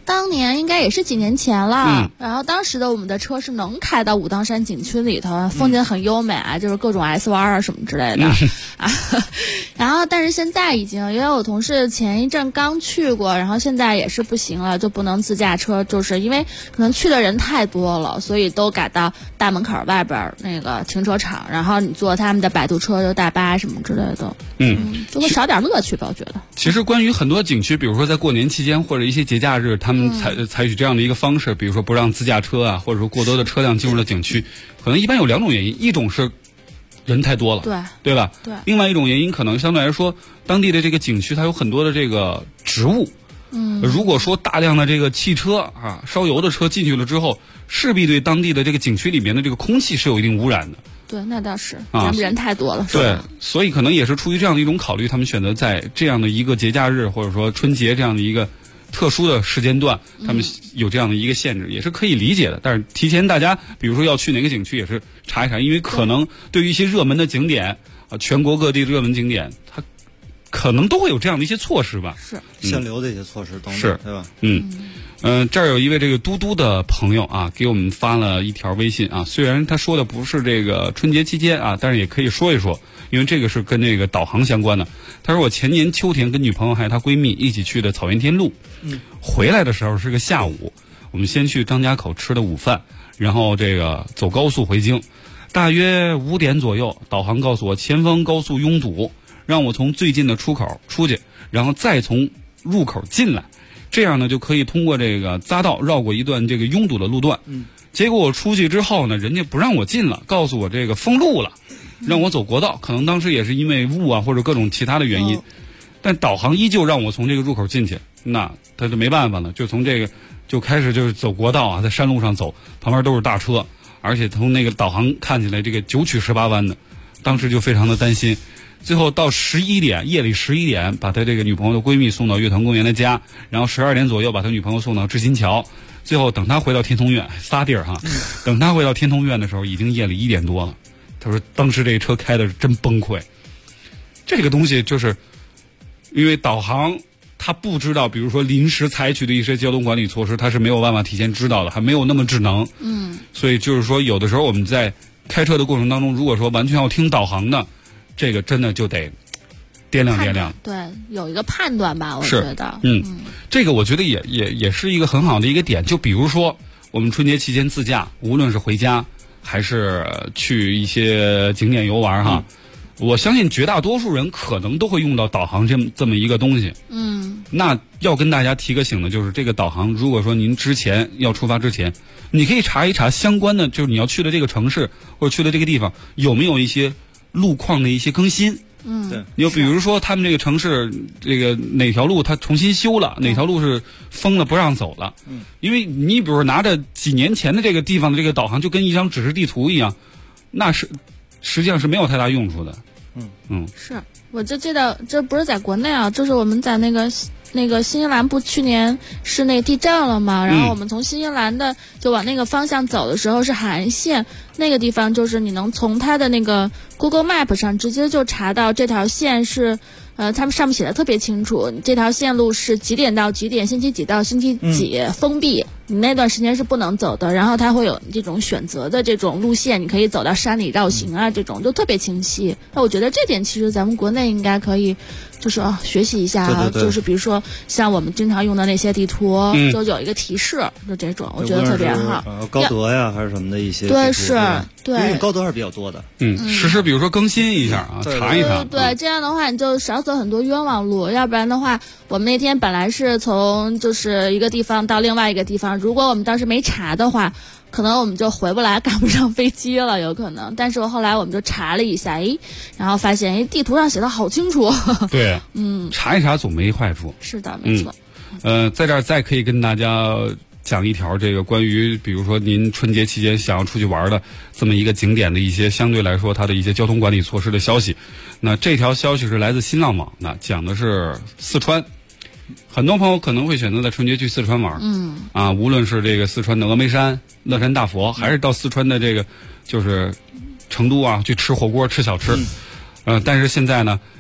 当年应该也是几年前了，然后当时的我们的车是能开到武当山景区里头，风景很优美啊，就是各种 S 弯啊什么之类的啊。然后但是现在已经，因为我同事前一阵刚去过，然后现在也是不行了，就不能自驾车，就是因为可能去的人太多了，所以都改到大门口外边那个停车场，然后你坐他们的摆渡车、就大巴什么之类的，就会少点乐趣吧，我觉得。 其实关于很多景区，比如说在过年期间或者一些节假日，他们采取这样的一个方式，比如说不让自驾车啊，或者说过多的车辆进入了景区，可能一般有2种原因，一种是人太多了，对吧？ 对。 另外一种原因可能相对来说，当地的这个景区它有很多的这个植物，如果说大量的这个汽车啊、烧油的车进去了之后，势必对当地的这个景区里面的这个空气是有一定污染的。 对，那倒是，咱们人太多了。 对，所以可能也是出于这样的一种考虑，他们选择在这样的一个节假日或者说春节这样的一个特殊的时间段，他们有这样的一个限制，也是可以理解的。但是提前大家，比如说要去哪个景区，也是查一查，因为可能对于一些热门的景点全国各地热门景点，它可能都会有这样的一些措施吧， 是限流的一些措施等等， 是对吧？ 这儿有一位这个嘟嘟的朋友啊，给我们发了一条微信啊。虽然他说的不是这个春节期间啊，但是也可以说一说，因为这个是跟这个导航相关的。他说我前年秋天跟女朋友还有她闺蜜一起去的草原天路，回来的时候是个下午，我们先去张家口吃的午饭，然后这个走高速回京，大约5点左右，导航告诉我前方高速拥堵，让我从最近的出口出去，然后再从入口进来。这样呢，就可以通过这个匝道绕过一段这个拥堵的路段。结果我出去之后呢，人家不让我进了，告诉我这个封路了，让我走国道。可能当时也是因为雾啊或者各种其他的原因，但导航依旧让我从这个入口进去。那他就没办法了，就从这个就开始就是走国道啊，在山路上走，旁边都是大车，而且从那个导航看起来这个9曲18弯的，当时就非常的担心。最后到11点，夜里11点，把他这个女朋友的闺蜜送到月坛公园的家，然后12点左右把他女朋友送到知心桥，最后等他回到天通苑，仨地儿哈，等他回到天通苑的时候，已经夜里1点多了。他说当时这个车开的是真崩溃。这个东西就是因为导航他不知道，比如说临时采取的一些交通管理措施，他是没有办法提前知道的，还没有那么智能。所以就是说有的时候我们在开车的过程当中，如果说完全要听导航的，这个真的就得掂量。 对，有一个判断吧，我觉得。 这个我觉得也是一个很好的一个点。就比如说我们春节期间自驾，无论是回家还是去一些景点游玩哈，我相信绝大多数人可能都会用到导航这么一个东西。那要跟大家提个醒的就是，这个导航如果说您之前要出发之前，你可以查一查相关的，就是你要去的这个城市或者去的这个地方有没有一些路况的一些更新。 对， 有比如说他们这个城市这个哪条路它重新修了，哪条路是封了不让走了。因为你比如说拿着几年前的这个地方的这个导航，就跟一张指示地图一样，那是实际上是没有太大用处的。 是，我就记得这不是在国内啊，就是我们在那个新西兰不去年是那个地震了嘛，然后我们从新西兰的就往那个方向走的时候是海岸线，那个地方就是你能从它的那个 Google Map 上直接就查到这条线是他们上面写的特别清楚，这条线路是几点到几点，星期几到星期几封闭，你那段时间是不能走的，然后它会有这种选择的这种路线，你可以走到山里绕行啊，这种就特别清晰。那我觉得这点其实咱们国内应该可以就是学习一下啊， 对， 就是比如说像我们经常用的那些地图，就有一个提示，就这种我觉得特别好。 高德呀还是什么的一些对，是，对， 因为高德还是比较多的。 实时比如说更新一下啊，查一查。 对，这样的话你就少走很多冤枉路，要不然的话，我们那天本来是从就是一个地方到另外一个地方，如果我们当时没查的话，可能我们就回不来，赶不上飞机了，有可能。但是后来我们就查了一下，然后发现地图上写的好清楚。 对，查一查总没坏处。 是的，没错。 在这儿再可以跟大家讲一条这个关于比如说您春节期间想要出去玩的这么一个景点的一些相对来说它的一些交通管理措施的消息。那这条消息是来自新浪网的，讲的是四川。很多朋友可能会选择在春节去四川玩，无论是这个四川的峨眉山、乐山大佛，还是到四川的这个就是成都啊去吃火锅、吃小吃。但是现在呢，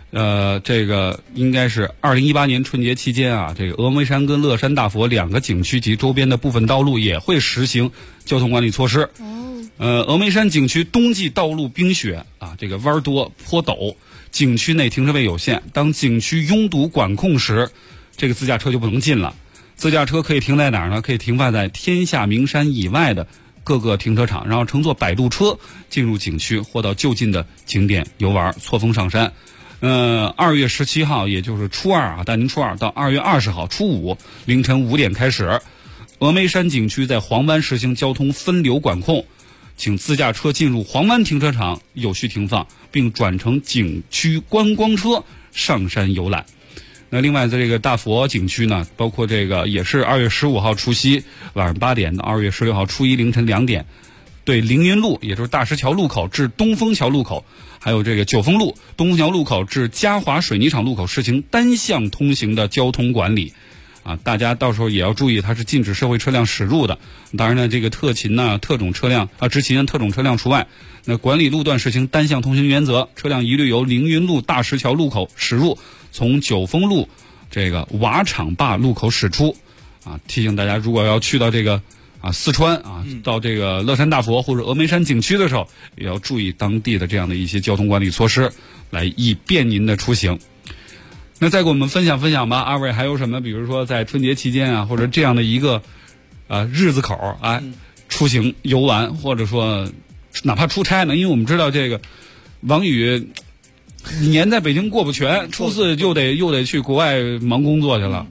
这个应该是2018年春节期间啊，这个峨眉山跟乐山大佛两个景区及周边的部分道路也会实行交通管理措施。峨眉山景区冬季道路冰雪啊，这个弯多坡陡，景区内停车位有限，当景区拥堵管控时，这个自驾车就不能进了。自驾车可以停在哪儿呢？可以停放在天下名山以外的各个停车场，然后乘坐摆渡车进入景区或到就近的景点游玩，错峰上山。2月17号，也就是初二啊，大年初二到2月20号初五凌晨5点开始，峨眉山景区在黄湾实行交通分流管控，请自驾车进入黄湾停车场有序停放，并转乘景区观光车上山游览。那另外在这个大佛景区呢，包括这个也是2月15号除夕晚上8点到2月16号初一凌晨2点，对凌云路也就是大石桥路口至东风桥路口，还有这个九峰路东风桥路口至嘉华水泥厂路口实行单向通行的交通管理啊，大家到时候也要注意，它是禁止社会车辆驶入的。当然呢，这个特勤呢、特种车辆啊、执勤特种车辆除外。那管理路段实行单向通行原则，车辆一律由凌云路大石桥路口驶入，从九峰路这个瓦厂坝路口驶出。啊，提醒大家，如果要去到这个四川啊，到这个乐山大佛或者峨眉山景区的时候，也要注意当地的这样的一些交通管理措施，来以便您的出行。那再给我们分享分享吧，二位还有什么？比如说在春节期间啊，或者这样的一个日子口出行游玩，或者说哪怕出差呢？因为我们知道这个王宇年在北京过不全，初四又得去国外忙工作去了，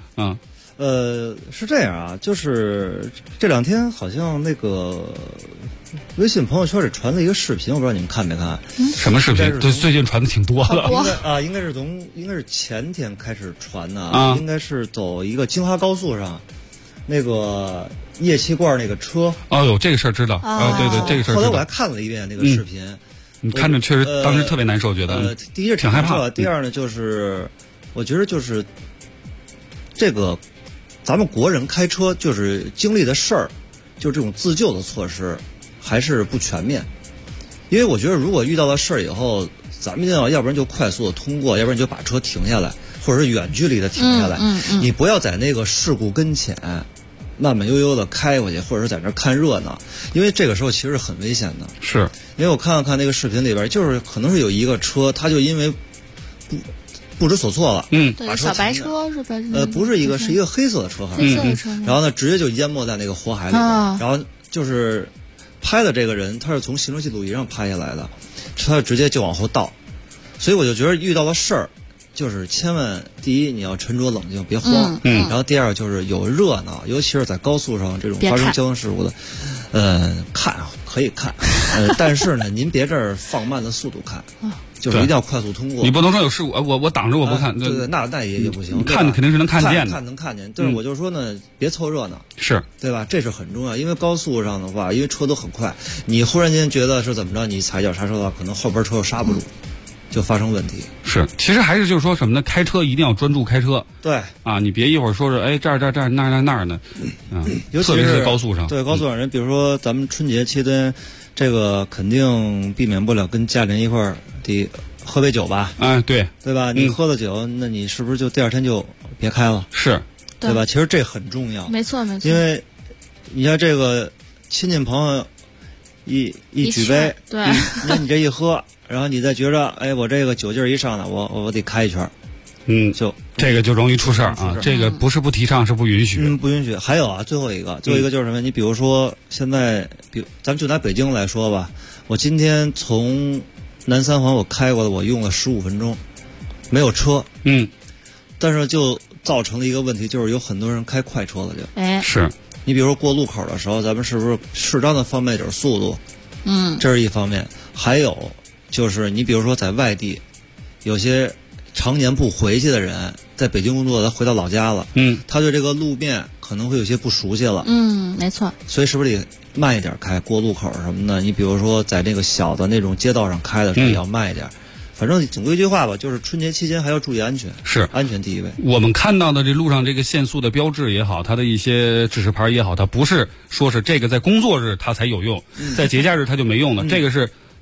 是这样啊，就是这2天好像那个微信朋友圈里传的一个视频，我不知道你们看没看？ 什么视频？对，最近传的挺多的。 应该是前天开始传的应该是走一个京哈高速上，那个液气罐那个车。 有这个事儿知道对对，这个事儿知道。 后来我还看了一遍那个视频， 你看着确实当时特别难受，觉得第一是挺害怕， 第二呢就是我觉得就是这个。咱们国人开车就是经历的事儿，就这种自救的措施还是不全面。因为我觉得如果遇到了事儿以后，咱们一定要不然就快速的通过，要不然就把车停下来，或者是远距离的停下来。你不要在那个事故跟前慢慢悠悠的开过去，或者是在那看热闹，因为这个时候其实是很危险的。 是， 因为我看了看那个视频里边，就是可能是有一个车，他就因为不知所措了， 对，小白车是吧？ 不是一个，是一个黑色的车，好像是。然后呢，直接就淹没在那个火海里边。然后就是拍的这个人，他是从行车记录仪上拍下来的，他直接就往后倒。所以我就觉得遇到了事儿，就是千万第一你要沉着冷静，别慌。然后第二就是有热闹，尤其是在高速上这种发生交通事故的，看可以看，但是呢，您别这儿放慢了速度看。就是一定要快速通过， 你不能说有事故，我挡着我不看， 对，那也不行。 看肯定是能看见的， 能看见。但是我就说呢，别凑热闹， 是对吧？这是很重要，因为高速上的话，因为车都很快，你忽然间觉得是怎么着，你踩脚刹车的话，可能后边车又刹不住，就发生问题。 是，其实还是就是说什么呢？开车一定要专注开车。 对啊，你别一会儿说是这儿那儿呢， 特别是高速上。 对，高速上人，比如说咱们春节期间，这个肯定避免不了跟家人一块儿得喝杯酒吧。 对吧？你喝了酒，那你是不是就第二天就别开了？ 是， 对吧？其实这很重要。 没错。 因为你像这个亲戚朋友一举杯， 对， 那你这一喝，然后你再觉着，我这个酒劲儿一上来，我得开一圈。就这个就容易出事儿啊！这个不是不提倡，是不允许。 不允许。还有最后一个就是什么？你比如说现在，咱们就拿北京来说吧，我今天从南三环我开过来，我用了15分钟，没有车。但是就造成了一个问题，就是有很多人开快车了就。 是。 你比如说过路口的时候，咱们是不是适当的放慢点速度？这是一方面。还有就是你比如说在外地，有些常年不回去的人，在北京工作，他回到老家了，他对这个路面可能会有些不熟悉了， 没错。 所以是不是得慢一点开？过路口什么的，你比如说在那个小的那种街道上开的时候也要慢一点。反正总归一句话吧，就是春节期间还要注意安全， 是安全第一位。 我们看到的这路上这个限速的标志也好，它的一些指示牌也好，它不是说是这个在工作日它才有用，在节假日它就没用了，这个是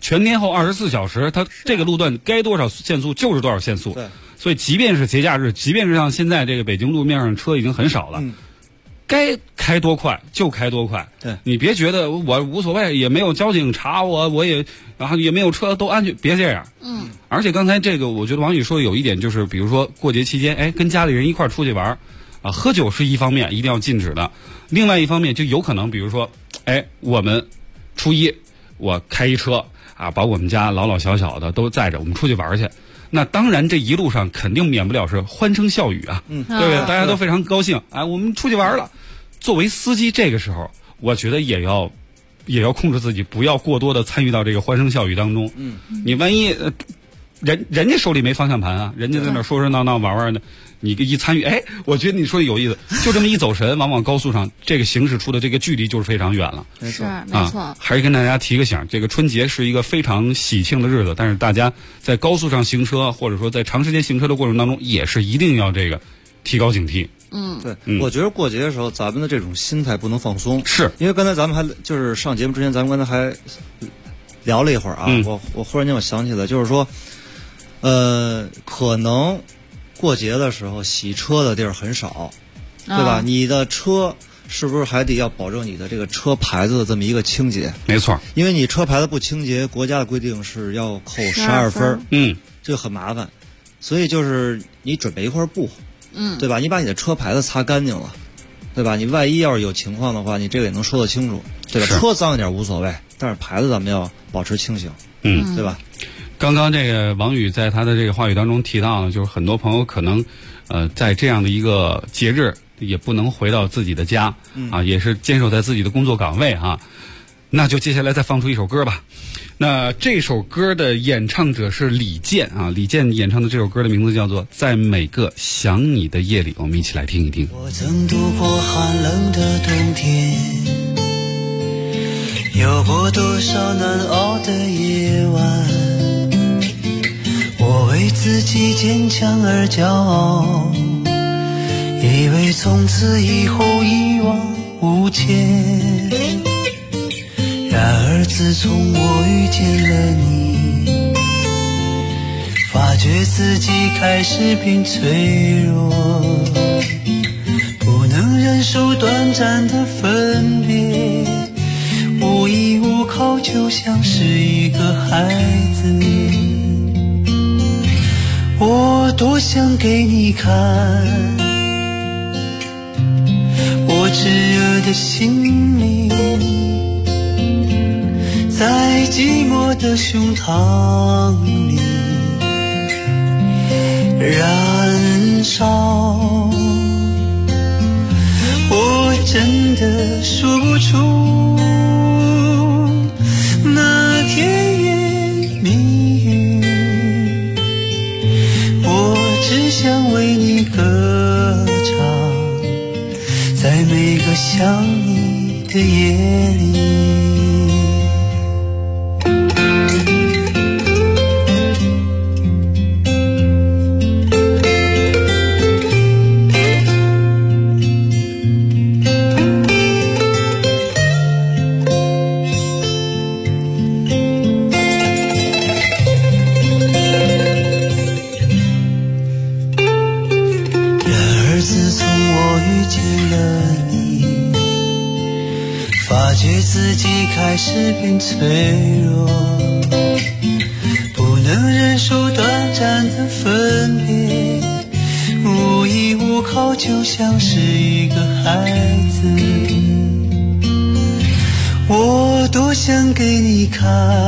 全天候24小时，它这个路段该多少限速就是多少限速。 对， 所以即便是节假日，即便是像现在这个北京路面上车已经很少了，该开多快就开多快。 对， 你别觉得我无所谓，也没有交警查我也，然后也没有车都安全，别这样。而且刚才这个，我觉得王宇说的有一点就是，比如说过节期间，跟家里人一块儿出去玩，喝酒是一方面，一定要禁止的。另外一方面就有可能，比如说，我们初一我开一车把我们家老老小小的都载着，我们出去玩去。那当然，这一路上肯定免不了是欢声笑语啊，对不对？大家都非常高兴我们出去玩了。作为司机，这个时候我觉得也要控制自己，不要过多的参与到这个欢声笑语当中。你万一人家手里没方向盘啊，人家在那说闹闹玩玩的，你一参与，我觉得你说的有意思，就这么一走神，往往高速上这个行驶出的这个距离就是非常远了。 没错。 还是跟大家提个醒，这个春节是一个非常喜庆的日子，但是大家在高速上行车，或者说在长时间行车的过程当中，也是一定要这个提高警惕。 对，我觉得过节的时候，咱们的这种心态不能放松， 是因为刚才咱们还就是上节目之前，咱们刚才还聊了一会儿我忽然间我想起来，就是说，可能过节的时候洗车的地儿很少，对吧？你的车是不是还得要保证你的这个车牌子的这么一个清洁？ 没错， 因为你车牌子不清洁，国家的规定是要扣12分，这个很麻烦，所以就是你准备一块布。对吧？你把你的车牌子擦干净了，对吧？你万一要是有情况的话，你这个也能说得清楚，对吧？车脏一点无所谓，但是牌子咱们要保持清醒，对吧？ 刚刚这个王宇在他的这个话语当中提到呢，就是很多朋友可能在这样的一个节日也不能回到自己的家也是坚守在自己的工作岗位那就接下来再放出一首歌吧。那这首歌的演唱者是李健李健演唱的这首歌的名字叫做《在每个想你的夜里》，我们一起来听一听。 我曾度过寒冷的冬天，有过多少难熬的夜晚，我为自己坚强而骄傲，以为从此以后一往无前。然而自从我遇见了你，发觉自己开始变脆弱，不能忍受短暂的分别，无依无靠就像是一个孩子。我多想给你看我炙热的心灵，在寂寞的胸膛里燃烧，我真的说不出那甜言蜜语，我只想为你歌唱，在每个想你的夜里。自己开始变脆弱，不能忍受短暂的分别，无依无靠就像是一个孩子。我多想给你看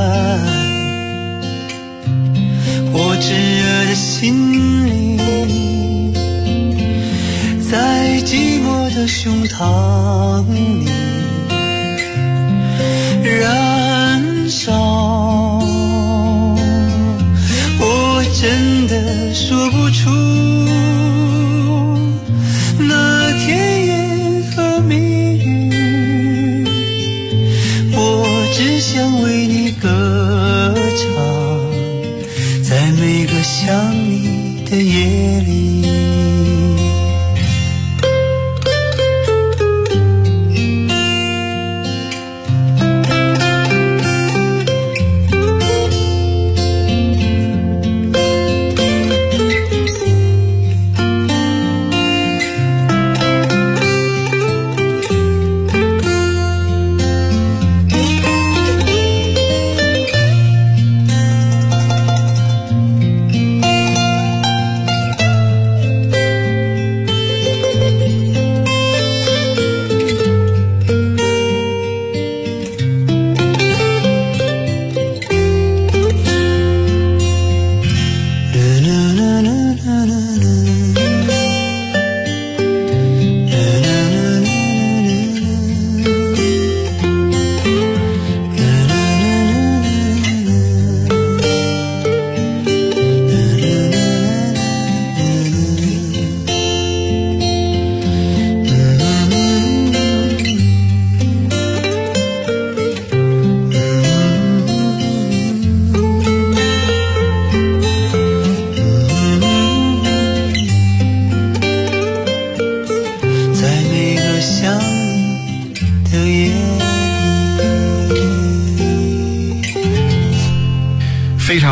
我炙热的心灵，在寂寞的胸膛里燃烧，我真的说不出那甜言和蜜语，我只想为你歌唱，在每个想你的夜里。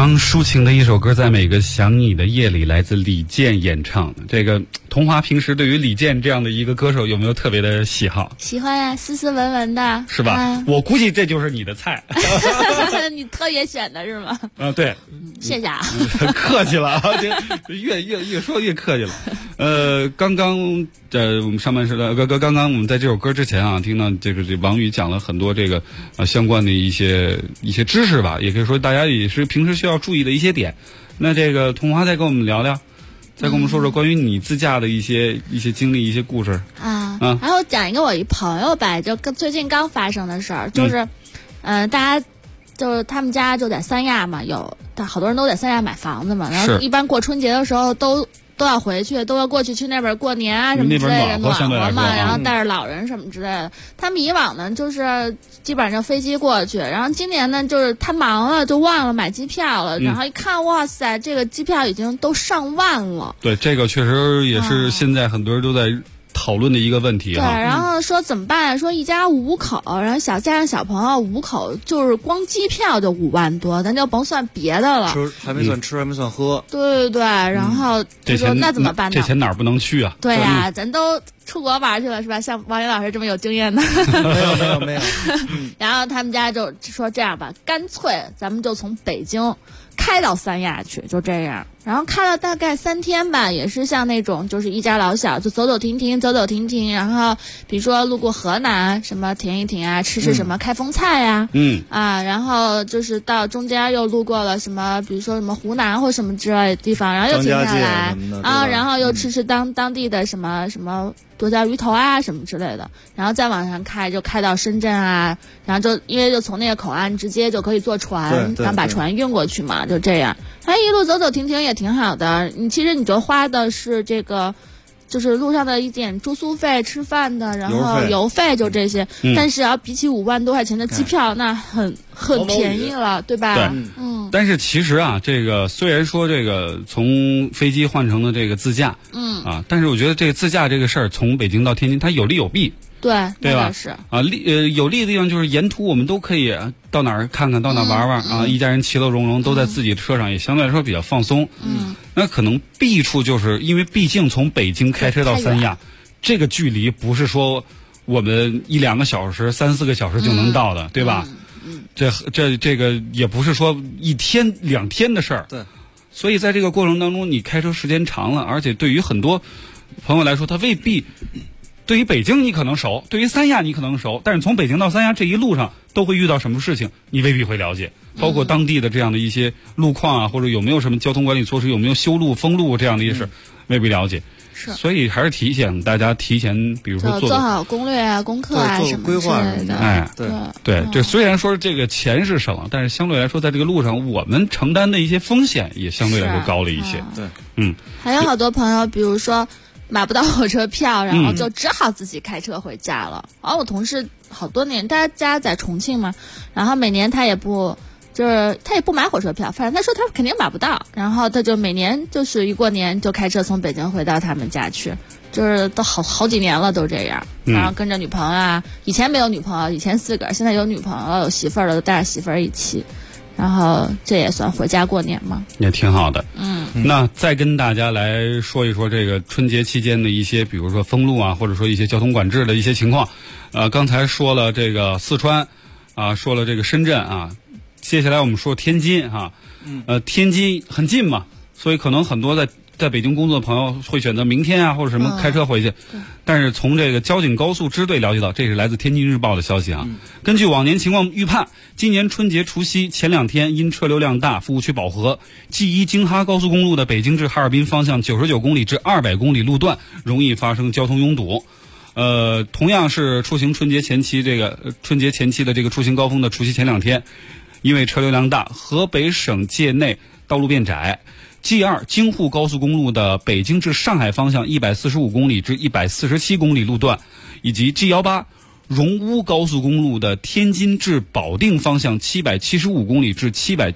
常抒情的一首歌，在每个想你的夜里，来自李健演唱的。这个童华平时对于李健这样的一个歌手有没有特别的喜好？ 喜欢呀，斯斯文文的， 是吧？我估计这就是你的菜。 你特别选的是吗？ 对， 谢谢啊， 客气了，越说越客气了。刚刚我们上半时的刚刚我们在这首歌之前啊，听到这王宇讲了很多这个相关的一些知识吧，也可以说大家也是平时需要注意的一些点。那这个童华再跟我们聊聊，再跟我们说说关于你自驾的一些经历、一些故事啊。然后讲一个我一朋友吧，就最近刚发生的事儿，就是大家就是他们家就在三亚嘛，好多人都在三亚买房子嘛，然后一般过春节的时候都要回去，都要过去那边过年啊什么之类的，暖和嘛，然后带着老人什么之类的。他们以往呢就是基本上飞机过去，然后今年呢就是他忙了就忘了买机票了，然后一看哇塞，这个机票已经都上万了。 对，这个确实也是现在很多人都在讨论的一个问题对，然后说怎么办？说一家5口，然后加上小朋友5口，就是光机票就5万多，咱就甭算别的了。 还没算吃，还没算喝。 对，然后就说那怎么办呢？ 这钱哪儿不能去啊？ 对呀，咱都出国玩去了是吧？像王云老师这么有经验的， 没有。 然后他们家就说这样吧，干脆咱们就从北京开到三亚去，就这样。然后开了大概3天吧，也是像那种就是一家老小就走走停停，然后比如说路过河南什么停一停啊，吃什么开封菜呀，然后就是到中间又路过了什么，比如说什么湖南或什么之类的地方，然后又停下来啊，然后又吃当地的什么多椒鱼头啊什么之类的，然后再往上开就开到深圳啊，然后就因为就从那个口岸直接就可以坐船，然后把船运过去嘛，就这样。一路走走停停也挺好的，其实你就花的是这个就是路上的一点住宿费、吃饭的，然后油费就这些，但是要比起5万多块钱的机票，那很便宜了，对吧？ 对，但是其实啊，这个虽然说这个从飞机换成了这个自驾，但是我觉得这个自驾这个事儿，从北京到天津，它有利有弊。 对吧？是啊，有利的地方就是沿途我们都可以到哪儿看看，到哪儿玩玩啊，一家人其乐融融，都在自己车上，也相对来说比较放松。那可能弊处就是因为毕竟从北京开车到三亚，这个距离不是说我们1-2个小时、3-4个小时就能到的，对吧？这个也不是说1天2天的事儿。 对， 所以在这个过程当中，你开车时间长了，而且对于很多朋友来说，他未必。对于北京你可能熟，对于三亚你可能熟，但是从北京到三亚这一路上都会遇到什么事情，你未必会了解，包括当地的这样的一些路况啊，或者有没有什么交通管理措施，有没有修路封路这样的一些事，未必了解。所以还是提醒大家提前，比如说做好攻略啊、功课啊什么之类的。 对，这虽然说这个钱是省了，但是相对来说，在这个路上我们承担的一些风险也相对来说高了一些。 对， 还有好多朋友，比如说买不到火车票，然后就只好自己开车回家了。然后我同事好多年，他家在重庆嘛，然后每年他也不买火车票，反正他说他肯定买不到，然后他就每年就是一过年就开车从北京回到他们家去，就是都好几年了都这样，然后跟着女朋友啊，以前没有女朋友，以前自个儿，现在有女朋友有媳妇儿了，都带着媳妇儿一起。然后这也算回家过年嘛， 也挺好的。那再跟大家来说一说这个春节期间的一些，比如说封路啊，或者说一些交通管制的一些情况。刚才说了这个四川啊，说了这个深圳啊，接下来我们说天津啊。天津很近嘛，所以可能很多在北京工作的朋友会选择明天啊或者什么开车回去。但是从这个交警高速支队了解到，这是来自天津日报的消息啊。根据往年情况预判，今年春节除夕前2天因车流量大，服务区饱和，G1京哈高速公路的北京至哈尔滨方向99公里至200公里路段容易发生交通拥堵。同样是出行春节前期的这个出行高峰的除夕前2天，因为车流量大，河北省界内道路变窄。G2 京沪高速公路的北京至上海方向145公里至147公里路段，以及 G18 荣乌高速公路的天津至保定方向775公里至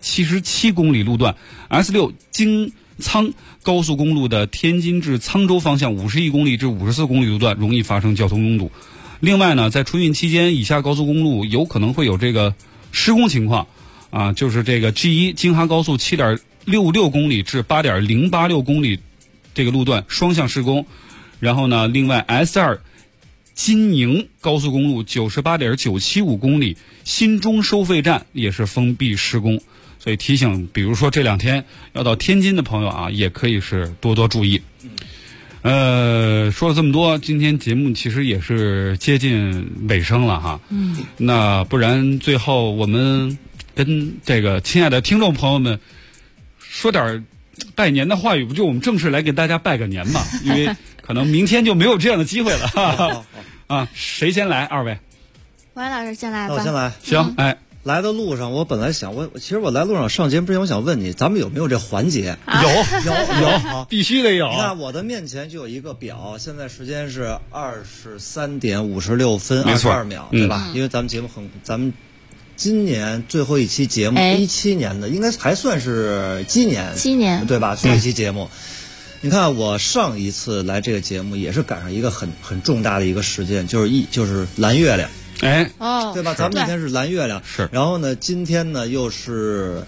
777公里路段， S6 京沧高速公路的天津至沧州方向51公里至54公里路段容易发生交通拥堵。另外呢，在春运期间，以下高速公路有可能会有这个施工情况。 啊，就是这个 G1 京哈高速7.66公里至8.086公里这个路段双向施工，然后呢，另外 S2 金宁高速公路98.975公里新中收费站也是封闭施工，所以提醒，比如说这2天要到天津的朋友啊，也可以是多多注意。说了这么多，今天节目其实也是接近尾声了哈。那不然最后我们跟这个亲爱的听众朋友们说点拜年的话语，不就我们正式来给大家拜个年嘛？因为可能明天就没有这样的机会了。啊，谁先来？二位？ 王老师先来吧。 我先来。 行，哎。 来的路上，我本来想其实我来路上上节目之前，我想问你，咱们有没有这环节？ 有，必须得有。 你看我的面前就有一个表，现在时间是23点56分22秒，对吧？因为咱们节目咱们今年最后一期节目，17年的，应该还算是7年，对吧？最后一期节目。你看我上一次来这个节目也是赶上一个很重大的一个事件，就是蓝月亮。对吧？咱们那天是蓝月亮， 是。 然后呢，今天呢又是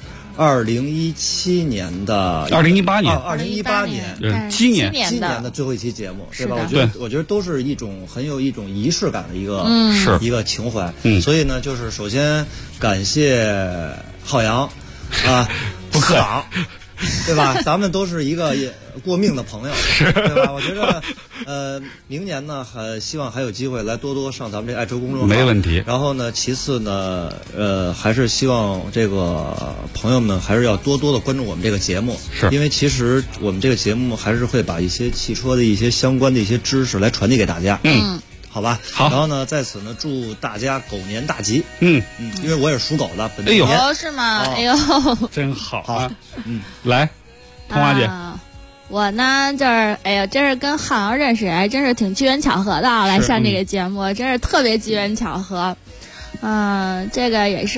2017年的 2018年 ，2018年 ，7 年的最后一期节目，对吧？我觉得都是很有一种仪式感的一个情怀。所以呢，就是首先感谢浩洋啊， 不客气。对吧？咱们都是一个过命的朋友，对吧？我觉得，明年呢，希望还有机会来多多上咱们这爱车公众号， 没问题。 然后呢，其次呢，还是希望这个朋友们还是要多多的关注我们这个节目， 是因为其实我们这个节目还是会把一些汽车的一些相关的一些知识来传递给大家。好吧， 好。 然后呢，在此呢，祝大家狗年大吉。 因为我也是属狗的，本年。 是吗？哎呦， 真好啊！来，童华姐， 我呢就是真是跟浩洋认识，真是挺机缘巧合的啊，来上这个节目，真是特别机缘巧合。这个也是。